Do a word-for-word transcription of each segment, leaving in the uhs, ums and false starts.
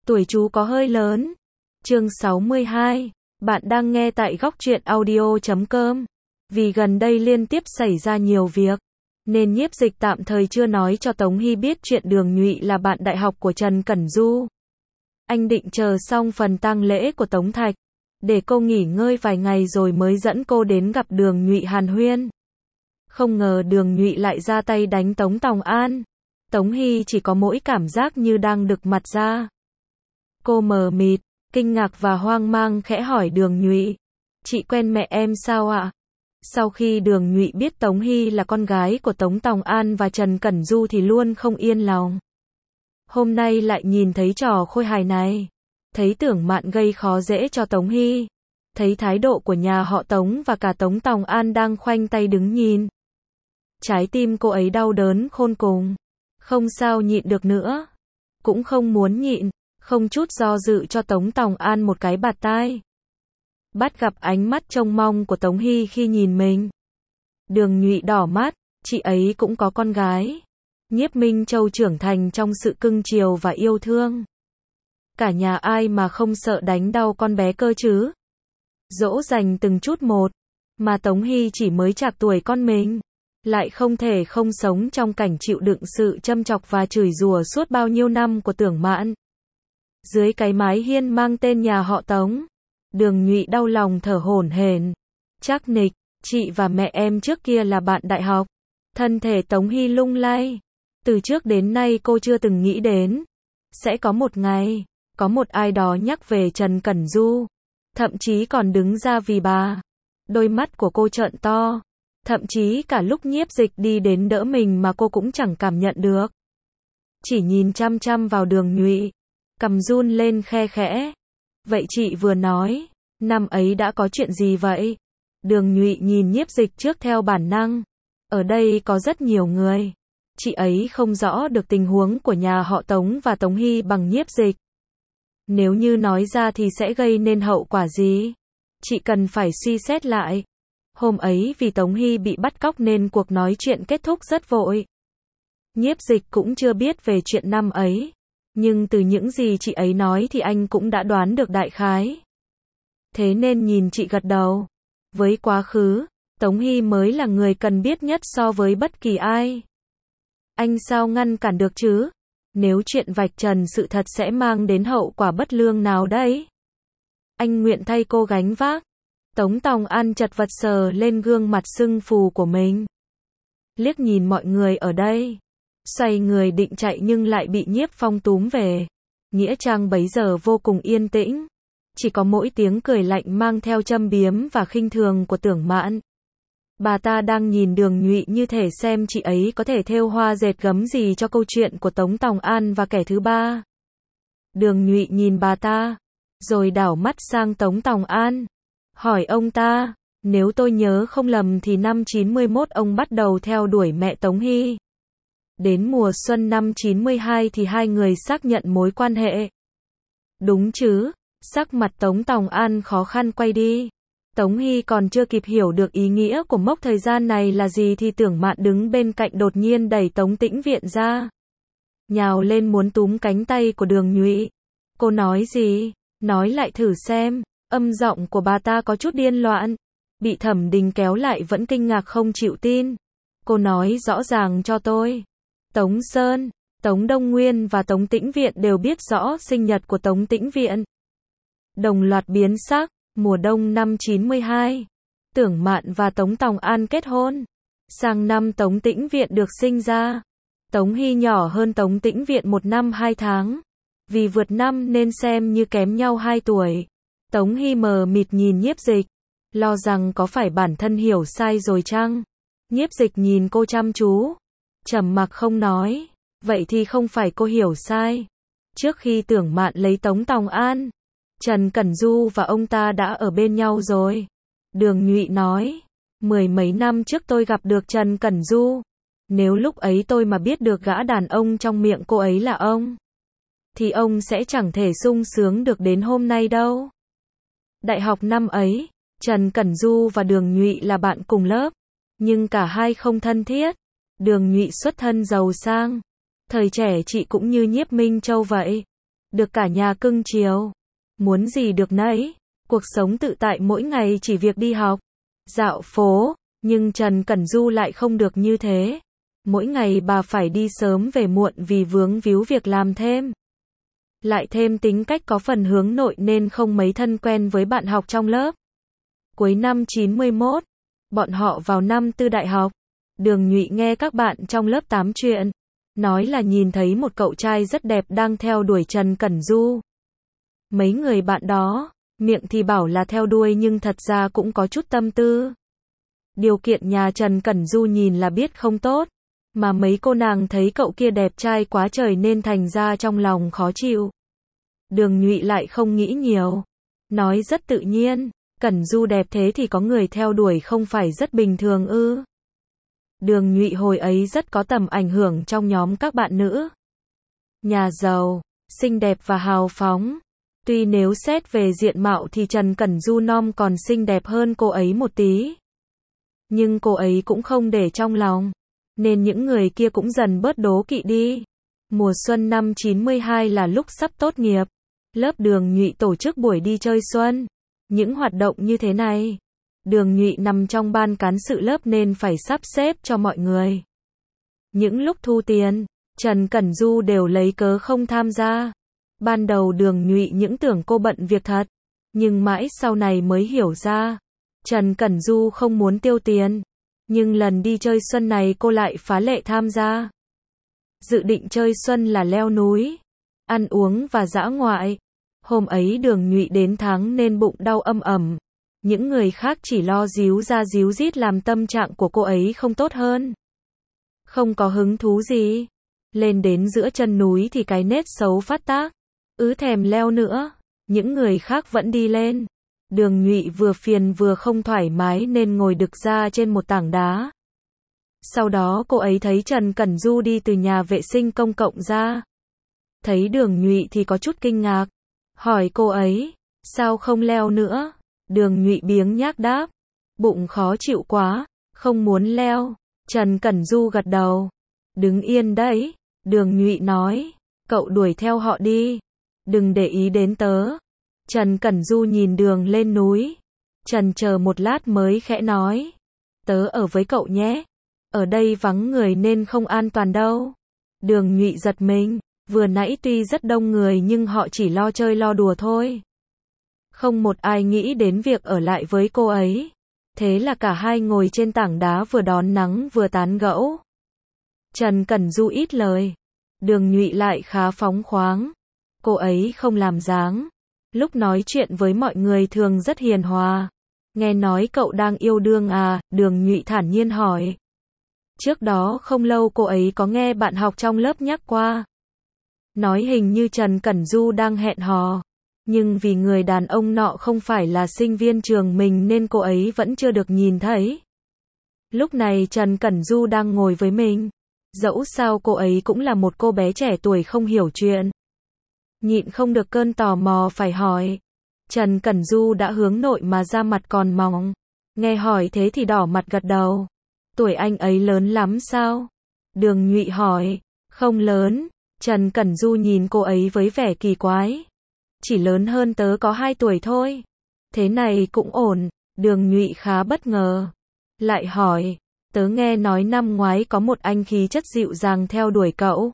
Tuổi chú có hơi lớn. Chương sáu mươi hai. Bạn đang nghe tại góc truyện audio chấm com. Vì gần đây liên tiếp xảy ra nhiều việc, nên Nhiếp Dịch tạm thời chưa nói cho Tống Hy biết chuyện Đường Nhụy là bạn đại học của Trần Cẩn Du. Anh định chờ xong phần tang lễ của Tống Thạch, để cô nghỉ ngơi vài ngày rồi mới dẫn cô đến gặp Đường Nhụy hàn huyên. Không ngờ Đường Nhụy lại ra tay đánh Tống Tòng An. Tống Hy chỉ có mỗi cảm giác như đang đực mặt ra. Cô mờ mịt, kinh ngạc và hoang mang khẽ hỏi Đường Nhụy: "Chị quen mẹ em sao ạ?" Sau khi Đường Nhụy biết Tống Hy là con gái của Tống Tòng An và Trần Cẩn Du thì luôn không yên lòng. Hôm nay lại nhìn thấy trò khôi hài này, thấy Tưởng Mạn gây khó dễ cho Tống Hy, thấy thái độ của nhà họ Tống và cả Tống Tòng An đang khoanh tay đứng nhìn. Trái tim cô ấy đau đớn khôn cùng, không sao nhịn được nữa, cũng không muốn nhịn, không chút do dự cho Tống Tòng An một cái bạt tai. Bắt gặp ánh mắt trông mong của Tống Hy khi nhìn mình, Đường Nhụy đỏ mắt, chị ấy cũng có con gái. Nhiếp Minh Châu trưởng thành trong sự cưng chiều và yêu thương. Cả nhà ai mà không sợ đánh đau con bé cơ chứ? Dỗ dành từng chút một, mà Tống Hy chỉ mới trạc tuổi con mình, lại không thể không sống trong cảnh chịu đựng sự châm chọc và chửi rủa suốt bao nhiêu năm của Tưởng Mạn. Dưới cái mái hiên mang tên nhà họ Tống, Đường Nhụy đau lòng thở hổn hển. "Trác Nịch, chị và mẹ em trước kia là bạn đại học." Thân thể Tống Hy lung lay. Từ trước đến nay cô chưa từng nghĩ đến sẽ có một ngày, có một ai đó nhắc về Trần Cẩn Du, thậm chí còn đứng ra vì bà. Đôi mắt của cô trợn to, thậm chí cả lúc Nhiếp Dịch đi đến đỡ mình mà cô cũng chẳng cảm nhận được. Chỉ nhìn chăm chăm vào Đường Nhụy, cằm run lên khe khẽ. "Vậy chị vừa nói, năm ấy đã có chuyện gì vậy?" Đường Nhụy nhìn Nhiếp Dịch trước theo bản năng. Ở đây có rất nhiều người, chị ấy không rõ được tình huống của nhà họ Tống và Tống Hy bằng Nhiếp Dịch. Nếu như nói ra thì sẽ gây nên hậu quả gì? Chị cần phải suy xét lại. Hôm ấy vì Tống Hy bị bắt cóc nên cuộc nói chuyện kết thúc rất vội. Nhiếp Dịch cũng chưa biết về chuyện năm ấy, nhưng từ những gì chị ấy nói thì anh cũng đã đoán được đại khái. Thế nên nhìn chị gật đầu. Với quá khứ, Tống Hy mới là người cần biết nhất so với bất kỳ ai. Anh sao ngăn cản được chứ? Nếu chuyện vạch trần sự thật sẽ mang đến hậu quả bất lương nào đấy? Anh nguyện thay cô gánh vác. Tống Tòng An chật vật sờ lên gương mặt sưng phù của mình, liếc nhìn mọi người ở đây, xoay người định chạy nhưng lại bị Nhiếp Phong túm về. Nghĩa trang bấy giờ vô cùng yên tĩnh, chỉ có mỗi tiếng cười lạnh mang theo châm biếm và khinh thường của Tưởng Mạn. Bà ta đang nhìn Đường Nhụy như thể xem chị ấy có thể thêu hoa dệt gấm gì cho câu chuyện của Tống Tòng An và kẻ thứ ba. Đường Nhụy nhìn bà ta, rồi đảo mắt sang Tống Tòng An, hỏi ông ta: "Nếu tôi nhớ không lầm thì năm chín mươi mốt ông bắt đầu theo đuổi mẹ Tống Hy. Đến mùa xuân năm chín mươi hai thì hai người xác nhận mối quan hệ. Đúng chứ?" Sắc mặt Tống Tòng An khó khăn quay đi. Tống Hy còn chưa kịp hiểu được ý nghĩa của mốc thời gian này là gì thì Tưởng Mạn đứng bên cạnh đột nhiên đẩy Tống Tĩnh Viện ra, nhào lên muốn túm cánh tay của Đường Nhụy. "Cô nói gì? Nói lại thử xem." Âm giọng của bà ta có chút điên loạn. Bị Thẩm Đình kéo lại vẫn kinh ngạc không chịu tin. "Cô nói rõ ràng cho tôi." Tống Sơn, Tống Đông Nguyên và Tống Tĩnh Viện đều biết rõ sinh nhật của Tống Tĩnh Viện. Đồng loạt biến sắc. Mùa đông năm chín mươi hai, Tưởng Mạn và Tống Tòng An kết hôn. Sang năm Tống Tĩnh Viện được sinh ra. Tống Hy nhỏ hơn Tống Tĩnh Viện một năm hai tháng. Vì vượt năm nên xem như kém nhau hai tuổi. Tống Hy mờ mịt nhìn Nhiếp Dịch, lo rằng có phải bản thân hiểu sai rồi chăng? Nhiếp Dịch nhìn cô chăm chú, trầm mặc không nói. "Vậy thì không phải cô hiểu sai. Trước khi Tưởng Mạn lấy Tống Tòng An, Trần Cẩn Du và ông ta đã ở bên nhau rồi." Đường Nhụy nói: "Mười mấy năm trước tôi gặp được Trần Cẩn Du. Nếu lúc ấy tôi mà biết được gã đàn ông trong miệng cô ấy là ông, thì ông sẽ chẳng thể sung sướng được đến hôm nay đâu." Đại học năm ấy, Trần Cẩn Du và Đường Nhụy là bạn cùng lớp, nhưng cả hai không thân thiết. Đường Nhụy xuất thân giàu sang, thời trẻ chị cũng như Nhiếp Minh Châu vậy. được cả nhà cưng chiều. Muốn gì được nấy, cuộc sống tự tại mỗi ngày chỉ việc đi học, dạo phố, nhưng Trần Cẩn Du lại không được như thế. Mỗi ngày bà phải đi sớm về muộn vì vướng víu việc làm thêm. Lại thêm tính cách có phần hướng nội nên không mấy thân quen với bạn học trong lớp. Cuối năm chín mươi mốt, bọn họ vào năm tư đại học. Đường Nhụy nghe các bạn trong lớp tám chuyện, nói là nhìn thấy một cậu trai rất đẹp đang theo đuổi Trần Cẩn Du. Mấy người bạn đó, miệng thì bảo là theo đuôi nhưng thật ra cũng có chút tâm tư. Điều kiện nhà Trần Cẩn Du nhìn là biết không tốt, mà mấy cô nàng thấy cậu kia đẹp trai quá trời nên thành ra trong lòng khó chịu. Đường Nhụy lại không nghĩ nhiều, nói rất tự nhiên, Cẩn Du đẹp thế thì có người theo đuổi không phải rất bình thường ư? Đường Nhụy hồi ấy rất có tầm ảnh hưởng trong nhóm các bạn nữ. Nhà giàu, xinh đẹp và hào phóng. Tuy nếu xét về diện mạo thì Trần Cẩn Du non còn xinh đẹp hơn cô ấy một tí. Nhưng cô ấy cũng không để trong lòng, nên những người kia cũng dần bớt đố kỵ đi. Mùa xuân năm chín mươi hai là lúc sắp tốt nghiệp. Lớp Đường Nhụy tổ chức buổi đi chơi xuân. Những hoạt động như thế này, Đường Nhụy nằm trong ban cán sự lớp nên phải sắp xếp cho mọi người. Những lúc thu tiền, Trần Cẩn Du đều lấy cớ không tham gia. Ban đầu Đường Nhụy những tưởng cô bận việc thật, nhưng mãi sau này mới hiểu ra, Trần Cẩn Du không muốn tiêu tiền. Nhưng lần đi chơi xuân này cô lại phá lệ tham gia. Dự định chơi xuân là leo núi, ăn uống và dã ngoại. Hôm ấy Đường Nhụy đến tháng nên bụng đau âm ẩm. Những người khác chỉ lo díu ra díu dít làm tâm trạng của cô ấy không tốt hơn. Không có hứng thú gì. Lên đến giữa chân núi thì cái nết xấu phát tác. Ứ thèm leo nữa. Những người khác vẫn đi lên. Đường Nhụy vừa phiền vừa không thoải mái nên ngồi đực ra trên một tảng đá. Sau đó cô ấy thấy Trần Cẩn Du đi từ nhà vệ sinh công cộng ra. Thấy Đường Nhụy thì có chút kinh ngạc. Hỏi cô ấy, sao không leo nữa? Đường Nhụy biếng nhác đáp, bụng khó chịu quá, không muốn leo. Trần Cẩn Du gật đầu. Đứng yên đấy, Đường Nhụy nói, cậu đuổi theo họ đi, đừng để ý đến tớ. Trần Cẩn Du nhìn đường lên núi, trần chờ một lát mới khẽ nói, tớ ở với cậu nhé, ở đây vắng người nên không an toàn đâu. Đường Nhụy giật mình, vừa nãy tuy rất đông người nhưng họ chỉ lo chơi lo đùa thôi. Không một ai nghĩ đến việc ở lại với cô ấy. Thế là cả hai ngồi trên tảng đá vừa đón nắng vừa tán gẫu. Trần Cẩn Du ít lời, Đường Nhụy lại khá phóng khoáng. Cô ấy không làm dáng. Lúc nói chuyện với mọi người thường rất hiền hòa. Nghe nói cậu đang yêu đương à? Đường Nhụy thản nhiên hỏi. Trước đó không lâu cô ấy có nghe bạn học trong lớp nhắc qua. Nói hình như Trần Cẩn Du đang hẹn hò. Nhưng vì người đàn ông nọ không phải là sinh viên trường mình nên cô ấy vẫn chưa được nhìn thấy. Lúc này Trần Cẩn Du đang ngồi với mình. Dẫu sao cô ấy cũng là một cô bé trẻ tuổi không hiểu chuyện. Nhịn không được cơn tò mò phải hỏi. Trần Cẩn Du đã hướng nội mà da mặt còn mỏng. Nghe hỏi thế thì đỏ mặt gật đầu. Tuổi anh ấy lớn lắm sao? Đường Nhụy hỏi. Không lớn. Trần Cẩn Du nhìn cô ấy với vẻ kỳ quái. Chỉ lớn hơn tớ có hai tuổi thôi. Thế này cũng ổn. Đường Nhụy khá bất ngờ. Lại hỏi. Tớ nghe nói năm ngoái có một anh khí chất dịu dàng theo đuổi cậu.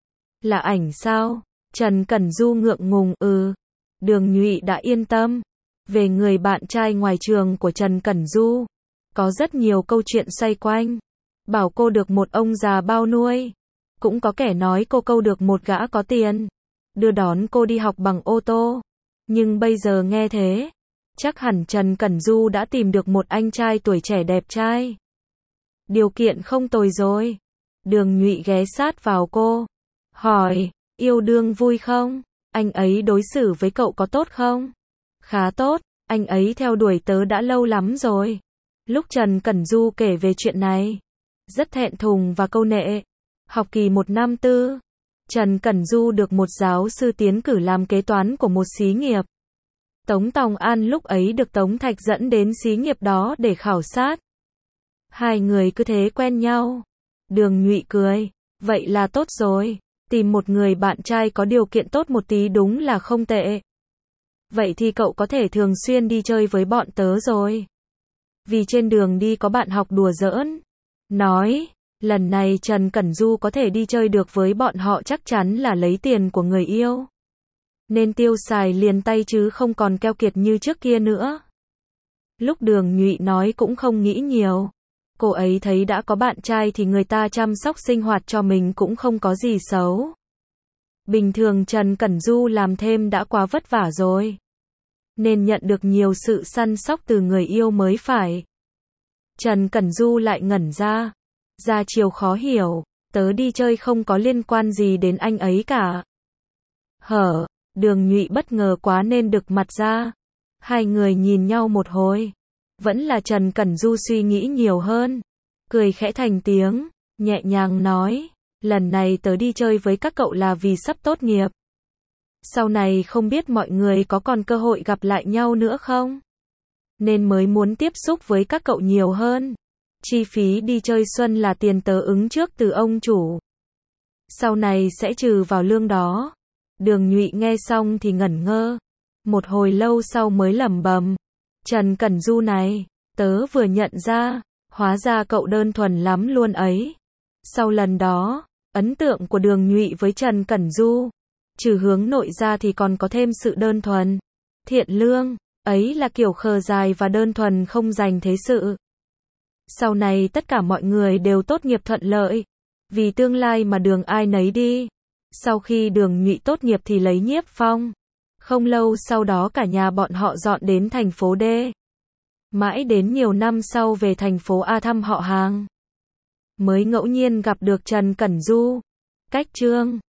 Là ảnh sao? Trần Cẩn Du ngượng ngùng. Ừ. Đường Nhụy đã yên tâm. Về người bạn trai ngoài trường của Trần Cẩn Du, có rất nhiều câu chuyện xoay quanh. Bảo cô được một ông già bao nuôi. Cũng có kẻ nói cô câu được một gã có tiền, đưa đón cô đi học bằng ô tô. Nhưng bây giờ nghe thế, chắc hẳn Trần Cẩn Du đã tìm được một anh trai tuổi trẻ đẹp trai. Điều kiện không tồi rồi. Đường Nhụy ghé sát vào cô. Hỏi, yêu đương vui không? Anh ấy đối xử với cậu có tốt không? Khá tốt, anh ấy theo đuổi tớ đã lâu lắm rồi. Lúc Trần Cẩn Du kể về chuyện này, rất thẹn thùng và câu nệ. Học kỳ một năm tư, Trần Cẩn Du được một giáo sư tiến cử làm kế toán của một xí nghiệp. Tống Tòng An lúc ấy được Tống Thạch dẫn đến xí nghiệp đó để khảo sát. Hai người cứ thế quen nhau. Đường Nhụy cười, vậy là tốt rồi. Tìm một người bạn trai có điều kiện tốt một tí đúng là không tệ. Vậy thì cậu có thể thường xuyên đi chơi với bọn tớ rồi. Vì trên đường đi có bạn học đùa giỡn. Nói, lần này Trần Cẩn Du có thể đi chơi được với bọn họ chắc chắn là lấy tiền của người yêu. Nên tiêu xài liền tay chứ không còn keo kiệt như trước kia nữa. Lúc Đường Nhụy nói cũng không nghĩ nhiều. Cô ấy thấy đã có bạn trai thì người ta chăm sóc sinh hoạt cho mình cũng không có gì xấu. Bình thường Trần Cẩn Du làm thêm đã quá vất vả rồi. Nên nhận được nhiều sự săn sóc từ người yêu mới phải. Trần Cẩn Du lại ngẩn ra. Ra chiều khó hiểu, tớ đi chơi không có liên quan gì đến anh ấy cả. Hở, Đường Nhụy bất ngờ quá nên đực mặt ra. Hai người nhìn nhau một hồi. Vẫn là Trần Cẩn Du suy nghĩ nhiều hơn. Cười khẽ thành tiếng, nhẹ nhàng nói, lần này tớ đi chơi với các cậu là vì sắp tốt nghiệp. Sau này không biết mọi người có còn cơ hội gặp lại nhau nữa không? Nên mới muốn tiếp xúc với các cậu nhiều hơn. Chi phí đi chơi xuân là tiền tớ ứng trước từ ông chủ. Sau này sẽ trừ vào lương đó. Đường Nhụy nghe xong thì ngẩn ngơ. Một hồi lâu sau mới lẩm bẩm. Trần Cẩn Du này, tớ vừa nhận ra, hóa ra cậu đơn thuần lắm luôn ấy. Sau lần đó, ấn tượng của Đường Nhụy với Trần Cẩn Du, trừ hướng nội ra thì còn có thêm sự đơn thuần, thiện lương, ấy là kiểu khờ dại và đơn thuần không dành thế sự. Sau này tất cả mọi người đều tốt nghiệp thuận lợi, vì tương lai mà đường ai nấy đi. Sau khi Đường Nhụy tốt nghiệp thì lấy Nhiếp Phong. Không lâu sau đó cả nhà bọn họ dọn đến thành phố D. Mãi đến nhiều năm sau về thành phố A thăm họ hàng. Mới ngẫu nhiên gặp được Trần Cẩn Du. Cách chương